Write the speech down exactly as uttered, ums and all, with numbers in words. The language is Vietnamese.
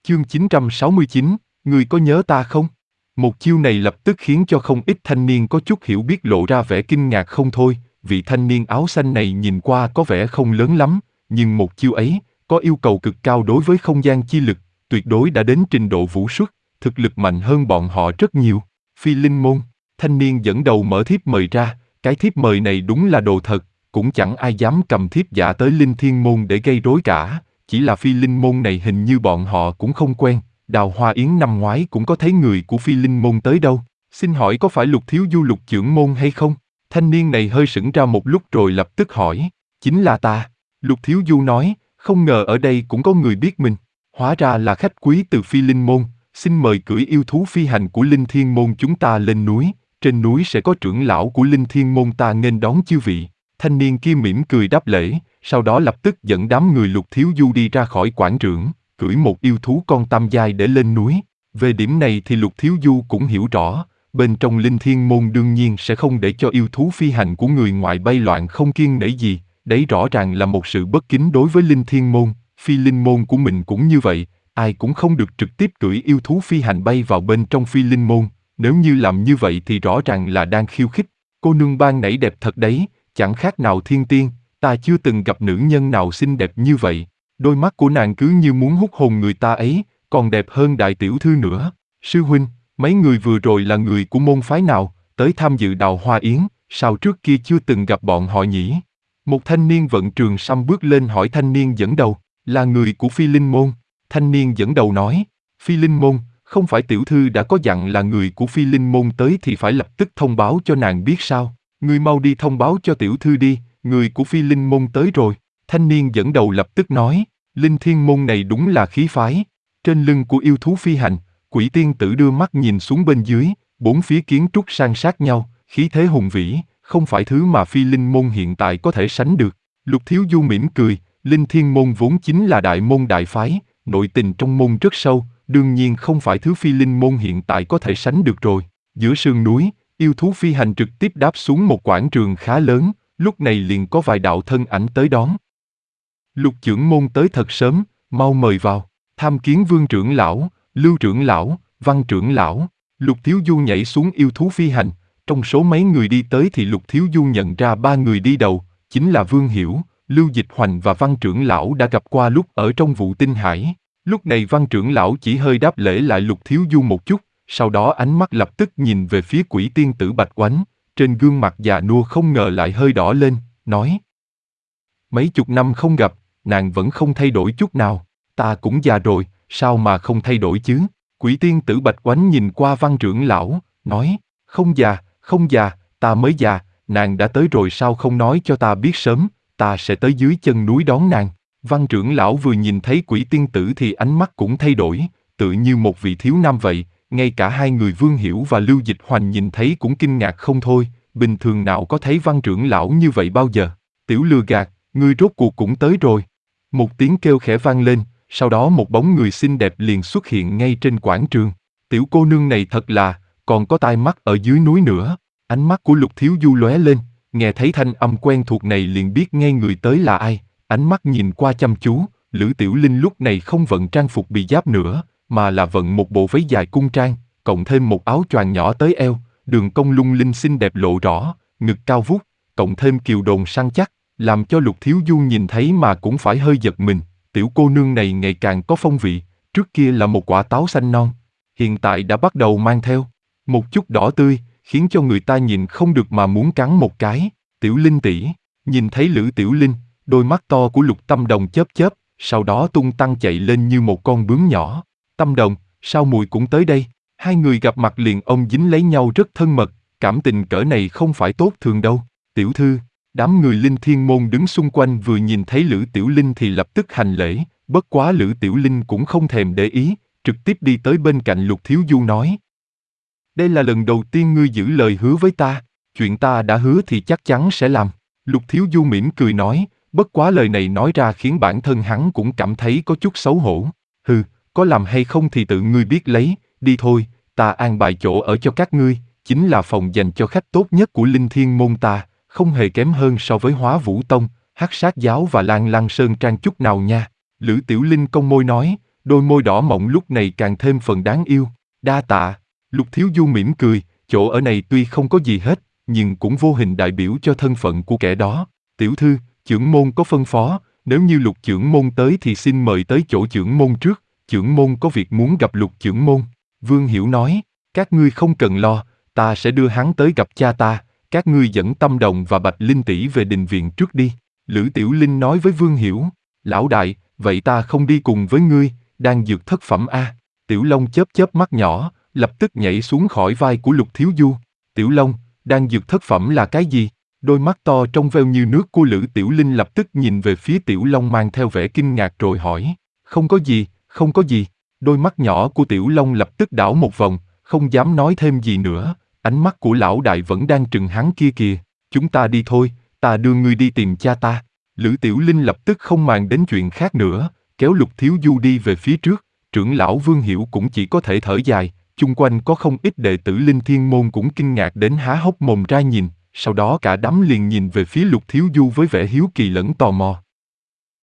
Chương chín trăm sáu mươi chín, người có nhớ ta không? Một chiêu này lập tức khiến cho không ít thanh niên có chút hiểu biết lộ ra vẻ kinh ngạc không thôi, vị thanh niên áo xanh này nhìn qua có vẻ không lớn lắm, nhưng một chiêu ấy, có yêu cầu cực cao đối với không gian chi lực, tuyệt đối đã đến trình độ vũ xuất, thực lực mạnh hơn bọn họ rất nhiều. Phi linh môn, thanh niên dẫn đầu mở thiếp mời ra, cái thiếp mời này đúng là đồ thật, cũng chẳng ai dám cầm thiếp giả tới linh thiên môn để gây rối cả. Chỉ là phi linh môn này hình như bọn họ cũng không quen, Đào Hoa Yến năm ngoái cũng có thấy người của phi linh môn tới đâu. Xin hỏi có phải Lục thiếu du Lục trưởng môn hay không? Thanh niên này hơi sững ra một lúc rồi lập tức hỏi, chính là ta. Lục thiếu du nói, không ngờ ở đây cũng có người biết mình. Hóa ra là khách quý từ phi linh môn, xin mời cưỡi yêu thú phi hành của linh thiên môn chúng ta lên núi, trên núi sẽ có trưởng lão của linh thiên môn ta nghênh đón chư vị. Thanh niên kia mỉm cười đáp lễ, sau đó lập tức dẫn đám người Lục thiếu du đi ra khỏi quảng trường, cưỡi một yêu thú con tam giai để lên núi. Về điểm này thì Lục thiếu du cũng hiểu rõ, bên trong linh thiên môn đương nhiên sẽ không để cho yêu thú phi hành của người ngoại bay loạn không kiêng nể gì, đấy rõ ràng là một sự bất kính đối với linh thiên môn. Phi linh môn của mình cũng như vậy, ai cũng không được trực tiếp cưỡi yêu thú phi hành bay vào bên trong phi linh môn, nếu như làm như vậy thì rõ ràng là đang khiêu khích. Cô nương ban nãy đẹp thật đấy, chẳng khác nào thiên tiên, ta chưa từng gặp nữ nhân nào xinh đẹp như vậy, đôi mắt của nàng cứ như muốn hút hồn người ta ấy, còn đẹp hơn đại tiểu thư nữa. Sư huynh, mấy người vừa rồi là người của môn phái nào, tới tham dự Đào Hoa Yến, sao trước kia chưa từng gặp bọn họ nhỉ? Một thanh niên vận trường săm bước lên hỏi thanh niên dẫn đầu, là người của phi linh môn. Thanh niên dẫn đầu nói, phi linh môn, không phải tiểu thư đã có dặn là người của phi linh môn tới thì phải lập tức thông báo cho nàng biết sao? Ngươi mau đi thông báo cho tiểu thư đi, người của phi linh môn tới rồi. Thanh niên dẫn đầu lập tức nói, linh thiên môn này đúng là khí phái. Trên lưng của yêu thú phi hành, quỷ tiên tử đưa mắt nhìn xuống bên dưới, bốn phía kiến trúc san sát nhau, khí thế hùng vĩ, không phải thứ mà phi linh môn hiện tại có thể sánh được. Lục thiếu du mỉm cười, linh thiên môn vốn chính là đại môn đại phái, nội tình trong môn rất sâu, đương nhiên không phải thứ phi linh môn hiện tại có thể sánh được rồi. Giữa sườn núi, yêu thú phi hành trực tiếp đáp xuống một quảng trường khá lớn, lúc này liền có vài đạo thân ảnh tới đón. Lục trưởng môn tới thật sớm, mau mời vào, tham kiến Vương trưởng lão, Lưu trưởng lão, Văn trưởng lão. Lục thiếu du nhảy xuống yêu thú phi hành, trong số mấy người đi tới thì Lục thiếu du nhận ra ba người đi đầu, chính là Vương Hiểu, Lưu Dịch Hoành và Văn trưởng lão đã gặp qua lúc ở trong vụ tinh hải. Lúc này Văn trưởng lão chỉ hơi đáp lễ lại Lục thiếu du một chút, sau đó ánh mắt lập tức nhìn về phía quỷ tiên tử Bạch Oánh, trên gương mặt già nua không ngờ lại hơi đỏ lên, nói: mấy chục năm không gặp, nàng vẫn không thay đổi chút nào, ta cũng già rồi, sao mà không thay đổi chứ? Quỷ tiên tử Bạch Oánh nhìn qua Văn trưởng lão, nói: không già, không già, ta mới già, nàng đã tới rồi sao không nói cho ta biết sớm, ta sẽ tới dưới chân núi đón nàng. Văn trưởng lão vừa nhìn thấy quỷ tiên tử thì ánh mắt cũng thay đổi, tự như một vị thiếu nam vậy, ngay cả hai người Vương Hiểu và Lưu Dịch Hoành nhìn thấy cũng kinh ngạc không thôi, bình thường nào có thấy Văn trưởng lão như vậy bao giờ. Tiểu lừa gạt, ngươi rốt cuộc cũng tới rồi. Một tiếng kêu khẽ vang lên, sau đó một bóng người xinh đẹp liền xuất hiện ngay trên quảng trường. Tiểu cô nương này thật là, còn có tai mắt ở dưới núi nữa. Ánh mắt của Lục thiếu du lóe lên, nghe thấy thanh âm quen thuộc này liền biết ngay người tới là ai. Ánh mắt nhìn qua chăm chú, Lữ Tiểu Linh lúc này không vận trang phục bị giáp nữa, mà là vận một bộ váy dài cung trang, cộng thêm một áo choàng nhỏ tới eo, đường cong lung linh xinh đẹp lộ rõ, ngực cao vút, cộng thêm kiều đồn săn chắc, làm cho Lục thiếu du nhìn thấy mà cũng phải hơi giật mình. Tiểu cô nương này ngày càng có phong vị, trước kia là một quả táo xanh non, hiện tại đã bắt đầu mang theo một chút đỏ tươi, khiến cho người ta nhìn không được mà muốn cắn một cái. Tiểu Linh tỷ, nhìn thấy Lữ Tiểu Linh, đôi mắt to của Lục Tâm Đồng chớp chớp, sau đó tung tăng chạy lên như một con bướm nhỏ. Tâm Đồng, sao mùi cũng tới đây? Hai người gặp mặt liền ôm dính lấy nhau rất thân mật, cảm tình cỡ này không phải tốt thường đâu. Tiểu thư, đám người Linh Thiên môn đứng xung quanh vừa nhìn thấy Lữ Tiểu Linh thì lập tức hành lễ, bất quá Lữ Tiểu Linh cũng không thèm để ý, trực tiếp đi tới bên cạnh Lục thiếu du nói: đây là lần đầu tiên ngươi giữ lời hứa với ta, chuyện ta đã hứa thì chắc chắn sẽ làm. Lục thiếu du mỉm cười nói, bất quá lời này nói ra khiến bản thân hắn cũng cảm thấy có chút xấu hổ. Hừ, có làm hay không thì tự ngươi biết lấy, đi thôi, ta an bài chỗ ở cho các ngươi, chính là phòng dành cho khách tốt nhất của Linh Thiên môn ta, không hề kém hơn so với Hóa Vũ Tông, Hắc Sát giáo và Lan Lăng Sơn Trang chút nào nha. Lữ Tiểu Linh cong môi nói, đôi môi đỏ mọng lúc này càng thêm phần đáng yêu. Đa tạ. Lục Thiếu Du mỉm cười, chỗ ở này tuy không có gì hết, nhưng cũng vô hình đại biểu cho thân phận của kẻ đó. Tiểu thư, chưởng môn có phân phó, nếu như Lục chưởng môn tới thì xin mời tới chỗ chưởng môn trước, chưởng môn có việc muốn gặp Lục chưởng môn. Vương Hiểu nói, các ngươi không cần lo, ta sẽ đưa hắn tới gặp cha ta, các ngươi dẫn Tâm Đồng và Bạch Linh tỷ về đình viện trước đi. Lữ Tiểu Linh nói với Vương Hiểu, lão đại, vậy ta không đi cùng với ngươi, đang dược thất phẩm a. Tiểu Long chớp chớp mắt nhỏ, lập tức nhảy xuống khỏi vai của Lục Thiếu Du. Tiểu Long, đang dược thất phẩm là cái gì? Đôi mắt to trong veo như nước của Lữ Tiểu Linh lập tức nhìn về phía Tiểu Long mang theo vẻ kinh ngạc rồi hỏi, không có gì, không có gì. Đôi mắt nhỏ của Tiểu Long lập tức đảo một vòng, không dám nói thêm gì nữa, ánh mắt của lão đại vẫn đang trừng hắn kia kìa. Chúng ta đi thôi, ta đưa ngươi đi tìm cha ta. Lữ Tiểu Linh lập tức không màng đến chuyện khác nữa, kéo Lục Thiếu Du đi về phía trước. Trưởng lão Vương Hiểu cũng chỉ có thể thở dài, chung quanh có không ít đệ tử Linh Thiên môn cũng kinh ngạc đến há hốc mồm ra nhìn, sau đó cả đám liền nhìn về phía Lục Thiếu Du với vẻ hiếu kỳ lẫn tò mò.